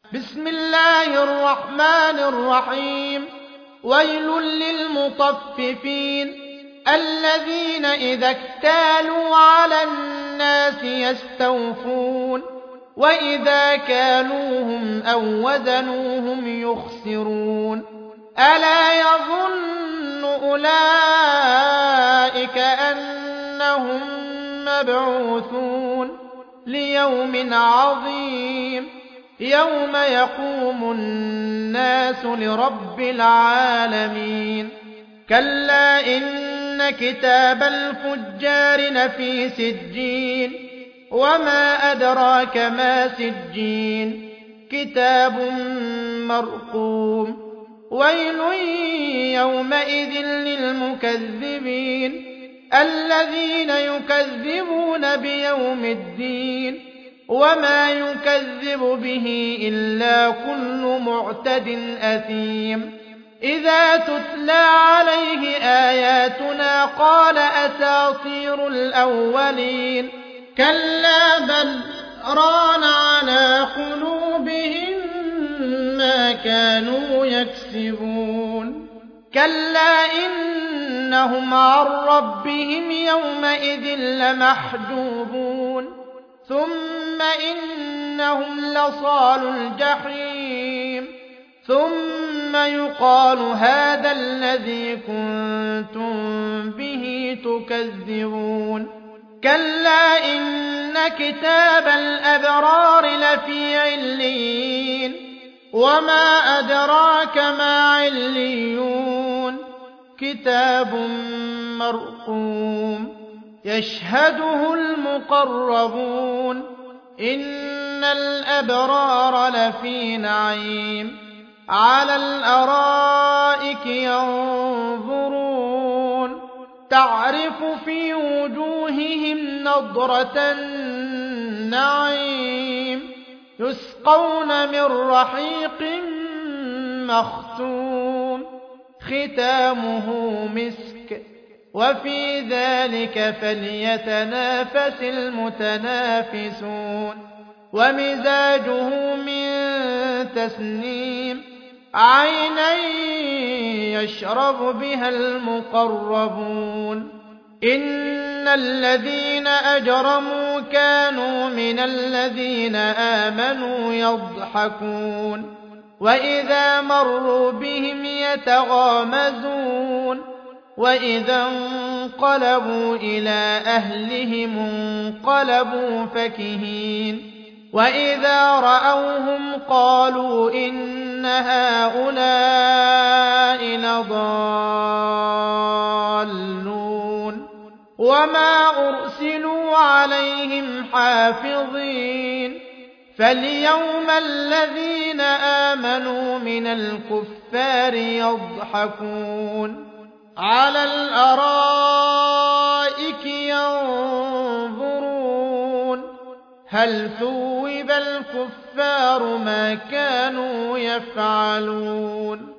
بسم الله الرحمن الرحيم. ويل للمطففين الذين إذا اكتالوا على الناس يستوفون وإذا كالوهم أو وزنوهم يخسرون ألا يظن أولئك أنهم مبعوثون ليوم عظيم يوم يقوم الناس لرب العالمين. كلا إن كتاب الفجار لفي سجين وما أدراك ما سجين كتاب مرقوم. ويل يومئذ للمكذبين الذين يكذبون بيوم الدين وما يكذب به إلا كل معتد أثيم. إذا تتلى عليه آياتنا قال أساطير الأولين كلا بل ران على قلوبهم ما كانوا يكسبون. كلا إنهم عن ربهم يومئذ لمحجوبون ثم إنهم لصال الجحيم ثم يقال هذا الذي كنتم به تكذبون. كلا إن كتاب الأبرار لفي عليين وما أدراك ما عليون كتاب مرقوم يشهده المقربون. إن الأبرار لفي نعيم على الأرائك ينظرون تعرف في وجوههم نضرة النعيم يسقون من رحيق مختوم ختامه مسك وفي ذلك فليتنافس المتنافسون. ومزاجه من تسنيم عينا يشرب بها المقربون. إن الذين أجرموا كانوا من الذين آمنوا يضحكون وإذا مروا بهم يتغامزون وإذا انقلبوا إلى أهلهم انقلبوا فكهين وإذا رأوهم قالوا إن هؤلاء لضالون وما أرسلوا عليهم حافظين. فاليوم الذين آمنوا من الكفار يضحكون على الأرائك ينظرون هل ثوب الكفار ما كانوا يفعلون.